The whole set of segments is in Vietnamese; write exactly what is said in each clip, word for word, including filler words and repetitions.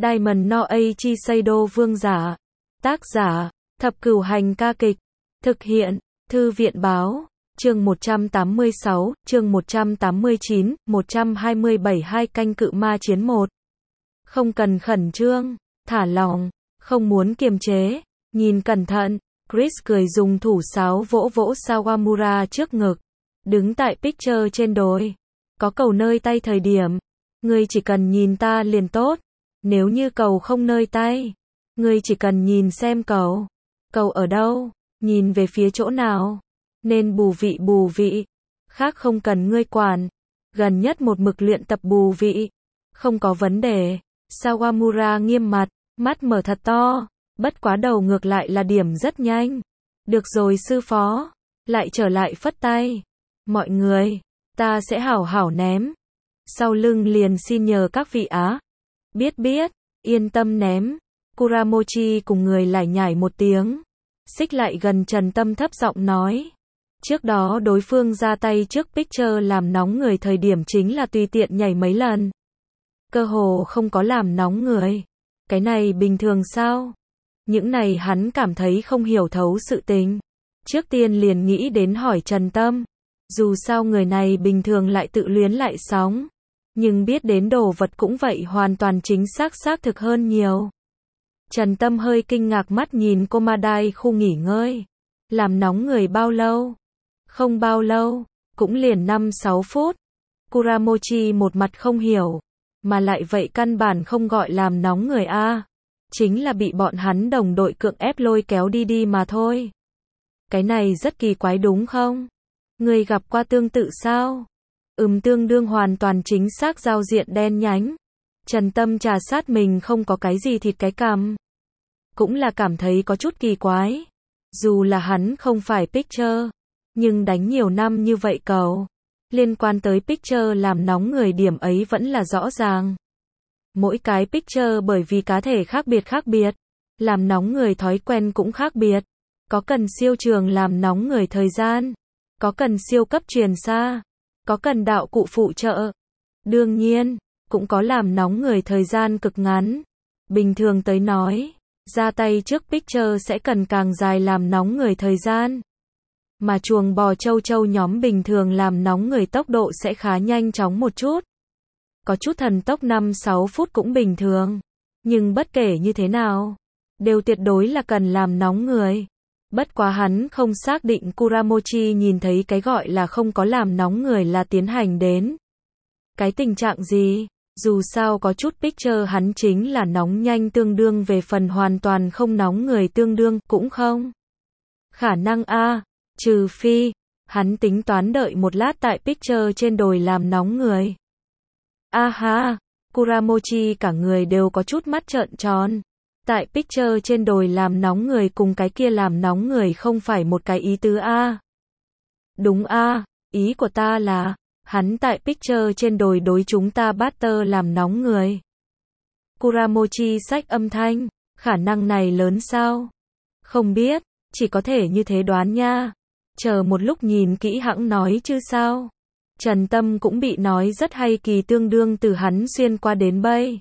Diamond no Eiichi Seido vương giả. Tác giả, Thập Cửu Hành ca kịch. Thực hiện, Thư viện báo. Chương một trăm tám mươi sáu, chương một trăm tám mươi chín, một trăm hai mươi bảy hai canh cự ma chiến một. Không cần khẩn trương, thả lỏng, không muốn kiềm chế, nhìn cẩn thận. Chris cười dùng thủ sáo vỗ vỗ Sawamura trước ngực. Đứng tại picture trên đồi. Có cầu nơi tay thời điểm. Ngươi chỉ cần nhìn ta liền tốt. Nếu như cầu không nơi tay. Ngươi chỉ cần nhìn xem cầu. Cầu ở đâu? Nhìn về phía chỗ nào? Nên bù vị bù vị. Khác không cần ngươi quản. Gần nhất một mực luyện tập bù vị. Không có vấn đề. Sawamura nghiêm mặt. Mắt mở thật to. Bất quá đầu ngược lại là điểm rất nhanh. Được rồi sư phó. Lại trở lại phất tay. Mọi người. Ta sẽ hảo hảo ném. Sau lưng liền xin nhờ các vị á. Biết biết. Yên tâm ném. Kuramochi cùng người lải nhải một tiếng. Xích lại gần Trần Tâm thấp giọng nói. Trước đó đối phương ra tay trước picture làm nóng người thời điểm chính là tùy tiện nhảy mấy lần. Cơ hồ không có làm nóng người. Cái này bình thường sao? Những này hắn cảm thấy không hiểu thấu sự tình. Trước tiên liền nghĩ đến hỏi Trần Tâm. Dù sao người này bình thường lại tự luyến lại sóng. Nhưng biết đến đồ vật cũng vậy hoàn toàn chính xác xác thực hơn nhiều. Trần Tâm hơi kinh ngạc mắt nhìn Komadai khu nghỉ ngơi. Làm nóng người bao lâu? Không bao lâu, cũng liền năm sáu phút. Kuramochi một mặt không hiểu. Mà lại vậy căn bản không gọi làm nóng người a. Chính là bị bọn hắn đồng đội cưỡng ép lôi kéo đi đi mà thôi. Cái này rất kỳ quái đúng không? Người gặp qua tương tự sao? Ừm tương đương hoàn toàn chính xác giao diện đen nhánh. Trần Tâm trà sát mình không có cái gì thịt cái cằm. Cũng là cảm thấy có chút kỳ quái. Dù là hắn không phải picture. Nhưng đánh nhiều năm như vậy cầu. Liên quan tới picture làm nóng người điểm ấy vẫn là rõ ràng. Mỗi cái picture bởi vì cá thể khác biệt khác biệt. Làm nóng người thói quen cũng khác biệt. Có cần siêu trường làm nóng người thời gian. Có cần siêu cấp truyền xa. Có cần đạo cụ phụ trợ. Đương nhiên, cũng có làm nóng người thời gian cực ngắn. Bình thường tới nói, ra tay trước picture sẽ cần càng dài làm nóng người thời gian. Mà chuồng bò châu châu nhóm bình thường làm nóng người tốc độ sẽ khá nhanh chóng một chút. Có chút thần tốc năm sáu phút cũng bình thường. Nhưng bất kể như thế nào, đều tuyệt đối là cần làm nóng người. Bất quá hắn không xác định Kuramochi nhìn thấy cái gọi là không có làm nóng người là tiến hành đến. Cái tình trạng gì? Dù sao có chút picture hắn chính là nóng nhanh tương đương về phần hoàn toàn không nóng người tương đương cũng không. Khả năng a, trừ phi, hắn tính toán đợi một lát tại picture trên đồi làm nóng người. A ha, Kuramochi cả người đều có chút mắt trợn tròn. Tại picture trên đồi làm nóng người cùng cái kia làm nóng người không phải một cái ý tứ a. Đúng a, ý của ta là, hắn tại picture trên đồi đối chúng ta Butter làm nóng người. Kuramochi xách âm thanh, khả năng này lớn sao? Không biết, chỉ có thể như thế đoán nha. Chờ một lúc nhìn kỹ hẵng nói chứ sao. Trần Tâm cũng bị nói rất hay kỳ tương đương từ hắn xuyên qua đến bây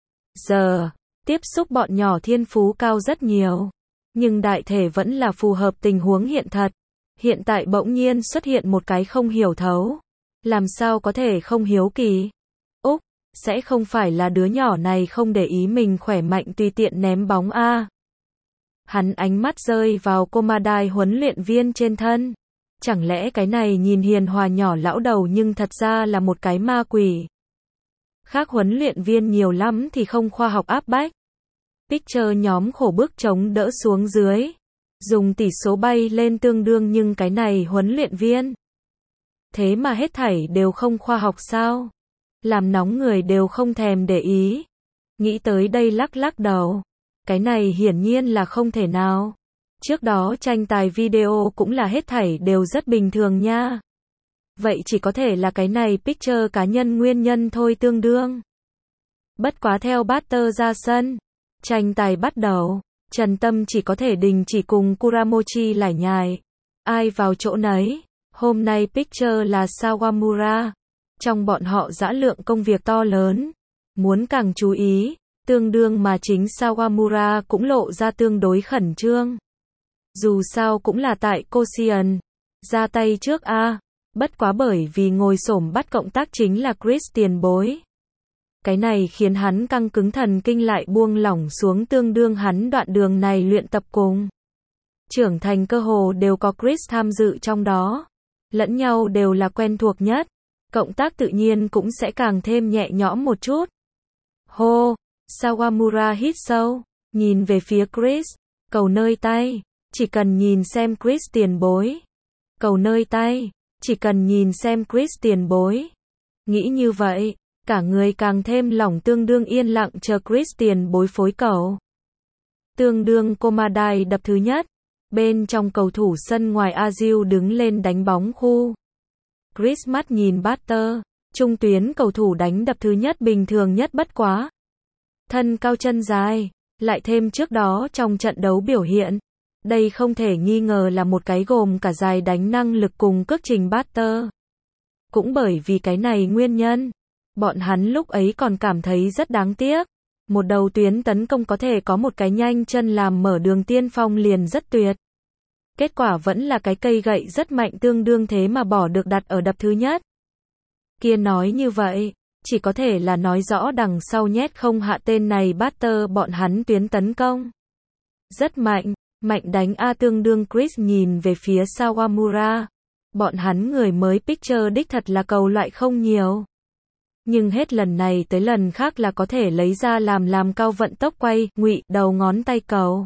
giờ. Tiếp xúc bọn nhỏ thiên phú cao rất nhiều. Nhưng đại thể vẫn là phù hợp tình huống hiện thật. Hiện tại bỗng nhiên xuất hiện một cái không hiểu thấu. Làm sao có thể không hiếu kỳ? Úc, sẽ không phải là đứa nhỏ này không để ý mình khỏe mạnh tùy tiện ném bóng a. Hắn ánh mắt rơi vào Komadai huấn luyện viên trên thân. Chẳng lẽ cái này nhìn hiền hòa nhỏ lão đầu nhưng thật ra là một cái ma quỷ. Khác huấn luyện viên nhiều lắm thì không khoa học áp bách. Picture nhóm khổ bước chống đỡ xuống dưới. Dùng tỷ số bay lên tương đương nhưng cái này huấn luyện viên. Thế mà hết thảy đều không khoa học sao? Làm nóng người đều không thèm để ý. Nghĩ tới đây lắc lắc đầu. Cái này hiển nhiên là không thể nào. Trước đó tranh tài video cũng là hết thảy đều rất bình thường nha. Vậy chỉ có thể là cái này picture cá nhân nguyên nhân thôi tương đương. Bất quá theo Butter ra sân. Tranh tài bắt đầu. Trần Tâm chỉ có thể đình chỉ cùng Kuramochi lải nhải. Ai vào chỗ nấy. Hôm nay picture là Sawamura. Trong bọn họ dã lượng công việc to lớn. Muốn càng chú ý. Tương đương mà chính Sawamura cũng lộ ra tương đối khẩn trương. Dù sao cũng là tại Koshien. Ra tay trước a. Bất quá bởi vì ngồi xổm bắt cộng tác chính là Chris tiền bối. Cái này khiến hắn căng cứng thần kinh lại buông lỏng xuống, tương đương hắn đoạn đường này luyện tập cùng trưởng thành cơ hồ đều có Chris tham dự trong đó. Lẫn nhau đều là quen thuộc nhất. Cộng tác tự nhiên cũng sẽ càng thêm nhẹ nhõm một chút. Hô, Sawamura hít sâu, nhìn về phía Chris, cầu nơi tay, chỉ cần nhìn xem Chris tiền bối. Cầu nơi tay, chỉ cần nhìn xem Chris tiền bối. Nghĩ như vậy, cả người càng thêm lỏng, tương đương yên lặng chờ Chris tiền bối phối cầu. Tương đương Komadai đập thứ nhất, bên trong cầu thủ sân ngoài Azil đứng lên đánh bóng khu. Chris mắt nhìn Butter, trung tuyến cầu thủ đánh đập thứ nhất bình thường nhất bất quá. Thân cao chân dài, lại thêm trước đó trong trận đấu biểu hiện. Đây không thể nghi ngờ là một cái gồm cả dài đánh năng lực cùng cước trình Butter. Cũng bởi vì cái này nguyên nhân, bọn hắn lúc ấy còn cảm thấy rất đáng tiếc. Một đầu tuyến tấn công có thể có một cái nhanh chân làm mở đường tiên phong liền rất tuyệt. Kết quả vẫn là cái cây gậy rất mạnh, tương đương thế mà bỏ được đặt ở đập thứ nhất. Kia nói như vậy, chỉ có thể là nói rõ đằng sau nhét không hạ tên này Butter bọn hắn tuyến tấn công. Rất mạnh, mạnh đánh a, tương đương Chris nhìn về phía Sawamura. Bọn hắn người mới pitcher đích thật là cầu loại không nhiều. Nhưng hết lần này tới lần khác là có thể lấy ra làm làm cao vận tốc quay, ngụy, đầu ngón tay cầu.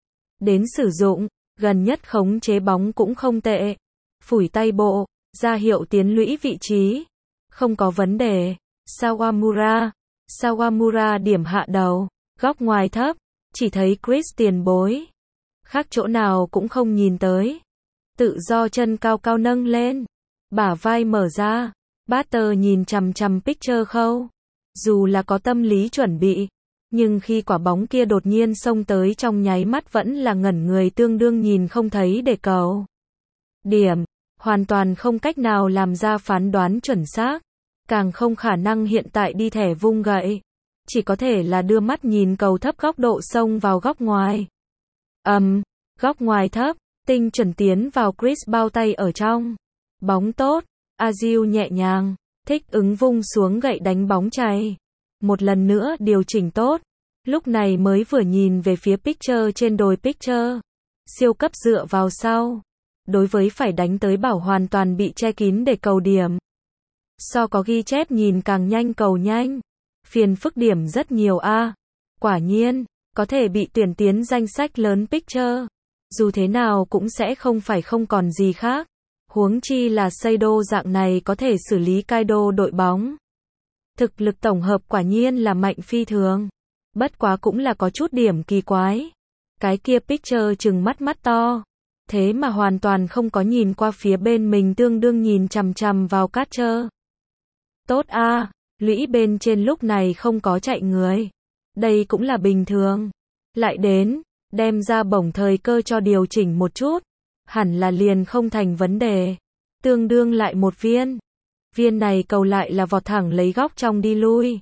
Đến sử dụng, gần nhất khống chế bóng cũng không tệ. Phủi tay bộ, ra hiệu tiến lũy vị trí. Không có vấn đề. Sawamura. Sawamura điểm hạ đầu, góc ngoài thấp, chỉ thấy Chris tiền bối. Khác chỗ nào cũng không nhìn tới. Tự do chân cao cao nâng lên. Bả vai mở ra. Butter nhìn chằm chằm pitcher khâu. Dù là có tâm lý chuẩn bị, nhưng khi quả bóng kia đột nhiên xông tới trong nháy mắt vẫn là ngẩn người, tương đương nhìn không thấy để cầu. Điểm, hoàn toàn không cách nào làm ra phán đoán chuẩn xác. Càng không khả năng hiện tại đi thẻ vung gậy. Chỉ có thể là đưa mắt nhìn cầu thấp góc độ xông vào góc ngoài. Ầm, um, góc ngoài thấp, tinh chuẩn tiến vào Chris bao tay ở trong. Bóng tốt. Azil nhẹ nhàng, thích ứng vung xuống gậy đánh bóng chay. Một lần nữa điều chỉnh tốt. Lúc này mới vừa nhìn về phía pitcher trên đồi pitcher. Siêu cấp dựa vào sau. Đối với phải đánh tới bảo hoàn toàn bị che kín để cầu điểm. So có ghi chép nhìn càng nhanh cầu nhanh. Phiền phức điểm rất nhiều a. À. Quả nhiên, có thể bị tuyển tiến danh sách lớn pitcher. Dù thế nào cũng sẽ không phải không còn gì khác. Huống chi là Seido dạng này có thể xử lý Kaido đội bóng. Thực lực tổng hợp quả nhiên là mạnh phi thường. Bất quá cũng là có chút điểm kỳ quái. Cái kia pitcher trừng mắt mắt to. Thế mà hoàn toàn không có nhìn qua phía bên mình, tương đương nhìn chằm chằm vào catcher. Tốt a, à, lũy bên trên lúc này không có chạy người. Đây cũng là bình thường. Lại đến, đem ra bổng thời cơ cho điều chỉnh một chút. Hẳn là liền không thành vấn đề. Tương đương lại một viên. Viên này cầu lại là vọt thẳng lấy góc trong đi lui.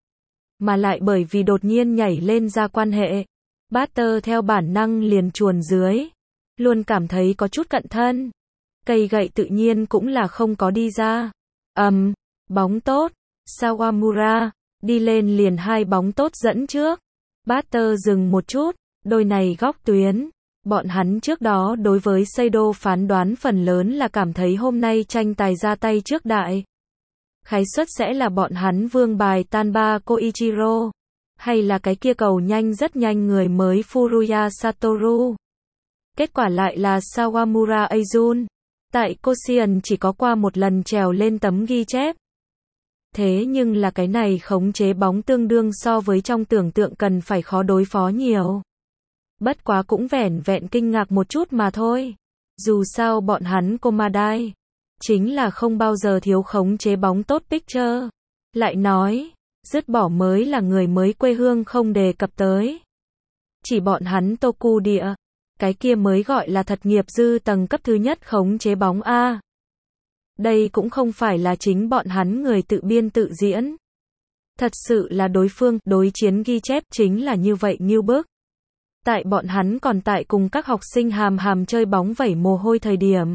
Mà lại bởi vì đột nhiên nhảy lên ra quan hệ. Butter theo bản năng liền chuồn dưới. Luôn cảm thấy có chút cận thân. Cây gậy tự nhiên cũng là không có đi ra. Ầm, um, bóng tốt. Sawamura, đi lên liền hai bóng tốt dẫn trước. Butter dừng một chút, đôi này góc tuyến. Bọn hắn trước đó đối với Seido phán đoán phần lớn là cảm thấy hôm nay tranh tài ra tay trước đại. Khái suất sẽ là bọn hắn vương bài Tanba Koichiro. Hay là cái kia cầu nhanh rất nhanh người mới Furuya Satoru. Kết quả lại là Sawamura Azun. Tại Koshien chỉ có qua một lần trèo lên tấm ghi chép. Thế nhưng là cái này khống chế bóng tương đương so với trong tưởng tượng cần phải khó đối phó nhiều. Bất quá cũng vẻn vẹn kinh ngạc một chút mà thôi. Dù sao bọn hắn Komadai chính là không bao giờ thiếu khống chế bóng tốt pitcher. Lại nói, dứt bỏ mới là người mới quê hương không đề cập tới. Chỉ bọn hắn Toku địa, cái kia mới gọi là thật nghiệp dư tầng cấp thứ nhất khống chế bóng A. Đây cũng không phải là chính bọn hắn người tự biên tự diễn. Thật sự là đối phương, đối chiến ghi chép, chính là như vậy ngưu bức. Tại bọn hắn còn tại cùng các học sinh hàm hàm chơi bóng vẩy mồ hôi thời điểm.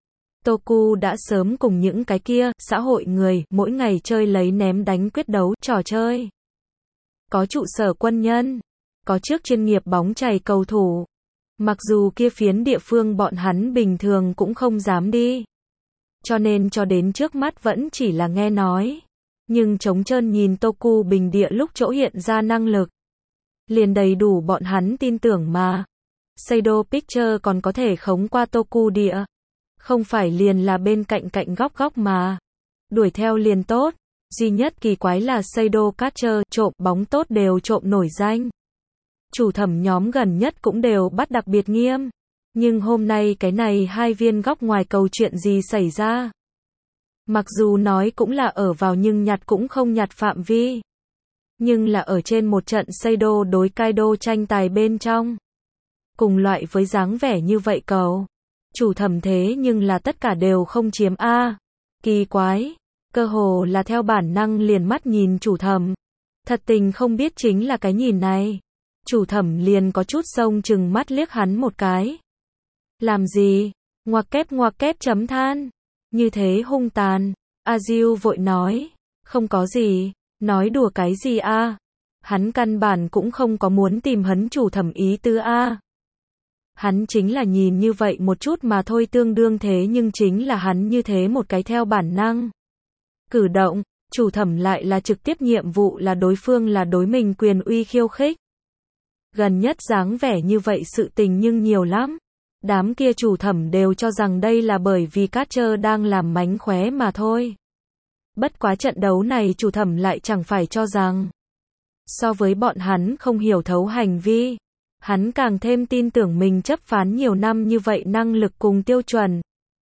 Toku đã sớm cùng những cái kia, xã hội người, mỗi ngày chơi lấy ném đánh quyết đấu, trò chơi. Có trụ sở quân nhân, có trước chuyên nghiệp bóng chày cầu thủ. Mặc dù kia phiến địa phương bọn hắn bình thường cũng không dám đi. Cho nên cho đến trước mắt vẫn chỉ là nghe nói. Nhưng trống trơn nhìn Toku bình địa lúc chỗ hiện ra năng lực. Liền đầy đủ bọn hắn tin tưởng mà. Seido Picture còn có thể khống qua Toku địa. Không phải liền là bên cạnh cạnh góc góc mà. Đuổi theo liền tốt. Duy nhất kỳ quái là Seido Catcher trộm bóng tốt đều trộm nổi danh. Chủ thẩm nhóm gần nhất cũng đều bắt đặc biệt nghiêm. Nhưng hôm nay cái này hai viên góc ngoài cầu chuyện gì xảy ra? Mặc dù nói cũng là ở vào nhưng nhặt cũng không nhặt phạm vi. Nhưng là ở trên một trận Seido đối Kaido tranh tài bên trong. Cùng loại với dáng vẻ như vậy cầu. Chủ thẩm thế nhưng là tất cả đều không chiếm A. Kỳ quái. Cơ hồ là theo bản năng liền mắt nhìn chủ thẩm. Thật tình không biết chính là cái nhìn này. Chủ thẩm liền có chút sông chừng mắt liếc hắn một cái. Làm gì? Ngoặc kép ngoặc kép chấm than. Như thế hung tàn. A Diêu vội nói. Không có gì. Nói đùa cái gì a? Hắn căn bản cũng không có muốn tìm hấn chủ thẩm ý tứ a. Hắn chính là nhìn như vậy một chút mà thôi tương đương thế nhưng chính là hắn như thế một cái theo bản năng. Cử động, chủ thẩm lại là trực tiếp nhiệm vụ là đối phương là đối mình quyền uy khiêu khích. Gần nhất dáng vẻ như vậy sự tình nhưng nhiều lắm. Đám kia chủ thẩm đều cho rằng đây là bởi vì Catcher đang làm mánh khóe mà thôi. Bất quá trận đấu này chủ thẩm lại chẳng phải cho rằng. So với bọn hắn không hiểu thấu hành vi. Hắn càng thêm tin tưởng mình chấp phán nhiều năm như vậy năng lực cùng tiêu chuẩn.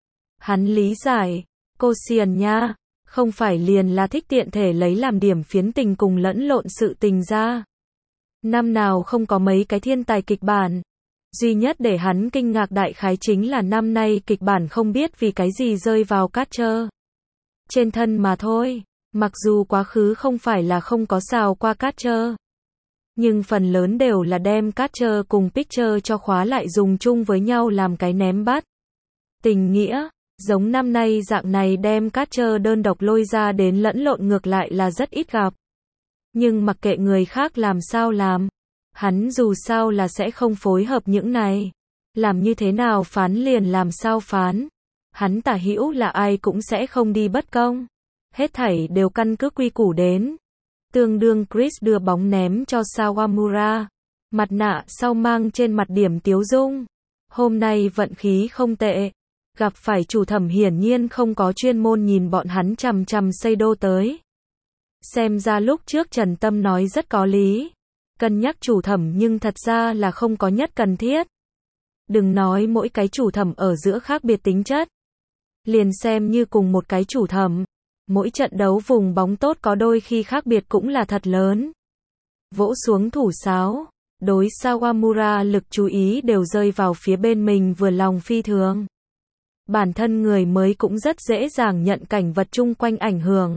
Hắn lý giải. Cô xiền nha. Không phải liền là thích tiện thể lấy làm điểm phiến tình cùng lẫn lộn sự tình ra. Năm nào không có mấy cái thiên tài kịch bản. Duy nhất để hắn kinh ngạc đại khái chính là năm nay kịch bản không biết vì cái gì rơi vào Catcher trên thân mà thôi. Mặc dù quá khứ không phải là không có xào qua Catcher. Nhưng phần lớn đều là đem Catcher cùng Picture cho khóa lại dùng chung với nhau làm cái ném bắt. Tình nghĩa, giống năm nay dạng này đem Catcher đơn độc lôi ra đến lẫn lộn ngược lại là rất ít gặp. Nhưng mặc kệ người khác làm sao làm. Hắn dù sao là sẽ không phối hợp những này. Làm như thế nào phán liền làm sao phán. Hắn tả hữu là ai cũng sẽ không đi bất công. Hết thảy đều căn cứ quy củ đến. Tương đương Chris đưa bóng ném cho Sawamura. Mặt nạ sau mang trên mặt điểm tiếu dung. Hôm nay vận khí không tệ. Gặp phải chủ thẩm hiển nhiên không có chuyên môn nhìn bọn hắn chằm chằm Seido tới. Xem ra lúc trước Trần Tâm nói rất có lý. Cân nhắc chủ thẩm nhưng thật ra là không có nhất cần thiết. Đừng nói mỗi cái chủ thẩm ở giữa khác biệt tính chất. Liền xem như cùng một cái chủ thẩm. Mỗi trận đấu vùng bóng tốt có đôi khi khác biệt cũng là thật lớn. Vỗ xuống thủ sáo. Đối Sawamura lực chú ý đều rơi vào phía bên mình vừa lòng phi thường. Bản thân người mới cũng rất dễ dàng nhận cảnh vật chung quanh ảnh hưởng.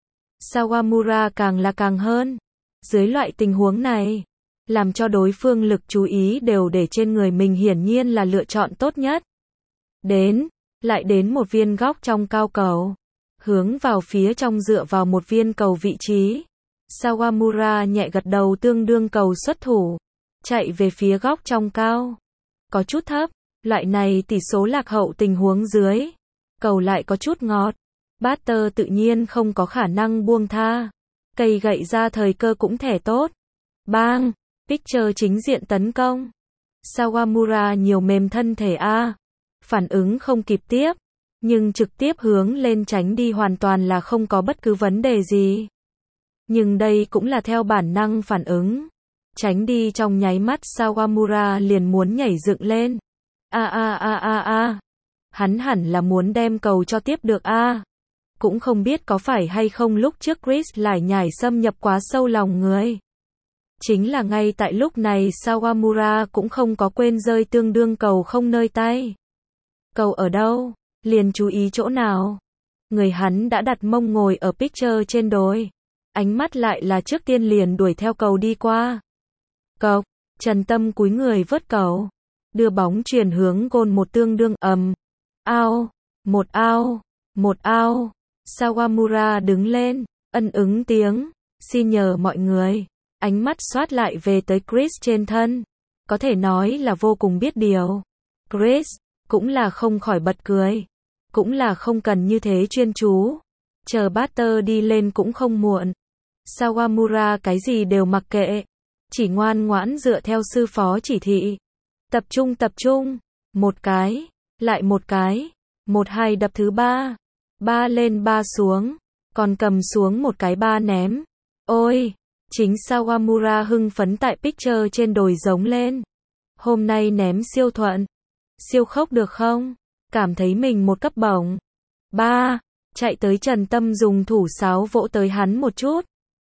Sawamura càng là càng hơn. Dưới loại tình huống này, làm cho đối phương lực chú ý đều để trên người mình hiển nhiên là lựa chọn tốt nhất. Đến, lại đến một viên góc trong cao cầu. Hướng vào phía trong dựa vào một viên cầu vị trí. Sawamura nhẹ gật đầu tương đương cầu xuất thủ. Chạy về phía góc trong cao. Có chút thấp, loại này tỷ số lạc hậu tình huống dưới. Cầu lại có chút ngọt. Batter tự nhiên không có khả năng buông tha. Cây gậy ra thời cơ cũng thể tốt. Bang! Picture chính diện tấn công. Sawamura nhiều mềm thân thể A. Phản ứng không kịp tiếp. Nhưng trực tiếp hướng lên tránh đi hoàn toàn là không có bất cứ vấn đề gì. Nhưng đây cũng là theo bản năng phản ứng. Tránh đi trong nháy mắt Sawamura liền muốn nhảy dựng lên. A a a a a. Hắn hẳn là muốn đem cầu cho tiếp được A. Cũng không biết có phải hay không lúc trước Chris lại nhảy xâm nhập quá sâu lòng người. Chính là ngay tại lúc này Sawamura cũng không có quên rơi tương đương cầu không nơi tay. Cầu ở đâu? Liền chú ý chỗ nào? Người hắn đã đặt mông ngồi ở Picture trên đồi. ánh mắt lại là trước tiên liền đuổi theo cầu đi qua. Cộc, Trần Tâm cúi người vớt cầu, đưa bóng chuyển hướng gôn một tương đương ầm. Ao, một ao, một ao. Sawamura đứng lên, ân ứng tiếng, xin nhờ mọi người. Ánh mắt xoát lại về tới Chris trên thân. Có thể nói là vô cùng biết điều. Chris, cũng là không khỏi bật cười. Cũng là không cần như thế chuyên chú. Chờ Butter đi lên cũng không muộn. Sawamura cái gì đều mặc kệ. Chỉ ngoan ngoãn dựa theo sư phó chỉ thị. Tập trung tập trung. Một cái, lại một cái. Một hai đập thứ ba. Ba lên ba xuống. Còn cầm xuống một cái ba ném. Ôi! Chính Sawamura hưng phấn tại picture trên đồi giống lên. Hôm nay ném siêu thuận. Siêu khốc được không? Cảm thấy mình một cấp bổng. Ba! Chạy tới Trần Tâm dùng thủ sáo vỗ tới hắn một chút.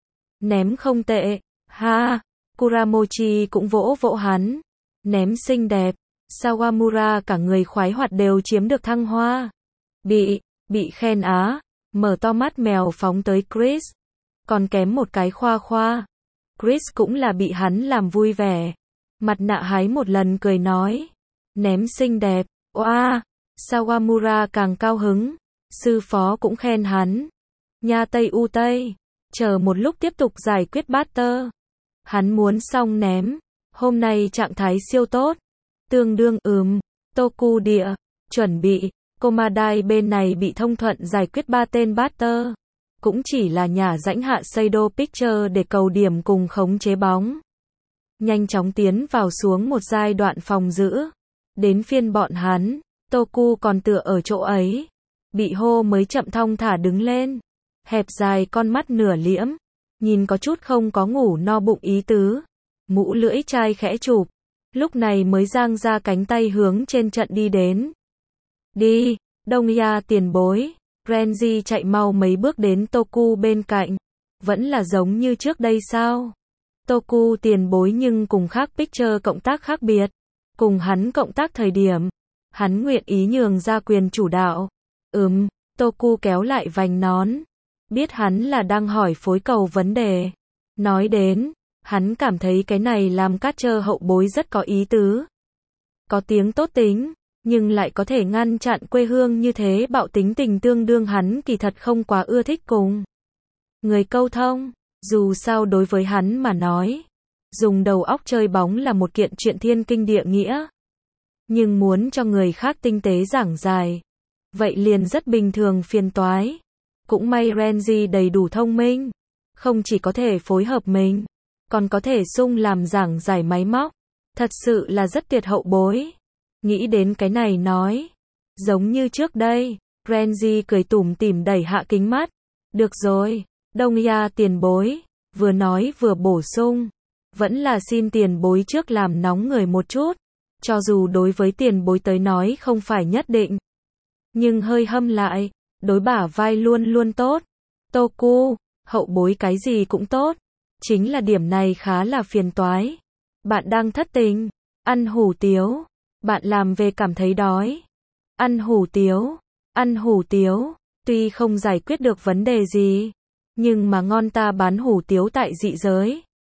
Ném không tệ. Ha! Kuramochi cũng vỗ vỗ hắn. Ném xinh đẹp. Sawamura cả người khoái hoạt đều chiếm được thăng hoa. Bị, bị khen á. Mở to mắt mèo phóng tới Chris. Còn kém một cái khoa khoa. Chris cũng là bị hắn làm vui vẻ. Mặt nạ hái một lần cười nói. Ném xinh đẹp. Oa! Sawamura càng cao hứng. Sư phó cũng khen hắn. Nha Tây U Tây. Chờ một lúc tiếp tục giải quyết Butter. Hắn muốn xong ném. Hôm nay trạng thái siêu tốt. Tương đương ừm. Toku địa. Chuẩn bị. Komadai bên này bị thông thuận giải quyết ba tên Butter. Cũng chỉ là nhà rãnh hạ Seido Picture để cầu điểm cùng khống chế bóng. Nhanh chóng tiến vào xuống một giai đoạn phòng giữ. Đến phiên bọn hắn. Toku còn tựa ở chỗ ấy. Bị hô mới chậm thong thả đứng lên. Hẹp dài con mắt nửa liễm. Nhìn có chút không có ngủ no bụng ý tứ. Mũ lưỡi chai khẽ chụp. Lúc này mới giang ra cánh tay hướng trên trận đi đến. Đi, Đông-ya tiền bối. Renji chạy mau mấy bước đến Toku bên cạnh. Vẫn là giống như trước đây sao? Toku tiền bối nhưng cùng khác picture cộng tác khác biệt. Cùng hắn cộng tác thời điểm. Hắn nguyện ý nhường ra quyền chủ đạo. Ừm, Toku kéo lại vành nón. Biết hắn là đang hỏi phối cầu vấn đề. Nói đến, hắn cảm thấy cái này làm catcher hậu bối rất có ý tứ. Có tiếng tốt tính, nhưng lại có thể ngăn chặn quê hương như thế bạo tính tình tương đương hắn kỳ thật không quá ưa thích cùng. Người câu thông, dù sao đối với hắn mà nói, dùng đầu óc chơi bóng là một kiện chuyện thiên kinh địa nghĩa. Nhưng muốn cho người khác tinh tế giảng giải, vậy liền rất bình thường phiền toái. Cũng may Renji đầy đủ thông minh, không chỉ có thể phối hợp mình, còn có thể sung làm giảng giải máy móc. Thật sự là rất tuyệt hậu bối. Nghĩ đến cái này nói. Giống như trước đây, Renji cười tủm tỉm đẩy hạ kính mắt. Được rồi, Đông-ya tiền bối. Vừa nói vừa bổ sung. Vẫn là xin tiền bối trước làm nóng người một chút. Cho dù đối với tiền bối tới nói không phải nhất định. Nhưng hơi hâm lại. Đối bả vai luôn luôn tốt. Toku, hậu bối cái gì cũng tốt. Chính là điểm này khá là phiền toái. Bạn đang thất tình. Ăn hủ tiếu. Bạn làm về cảm thấy đói. Ăn hủ tiếu. Ăn hủ tiếu. Tuy không giải quyết được vấn đề gì. Nhưng mà ngon ta bán hủ tiếu tại dị giới.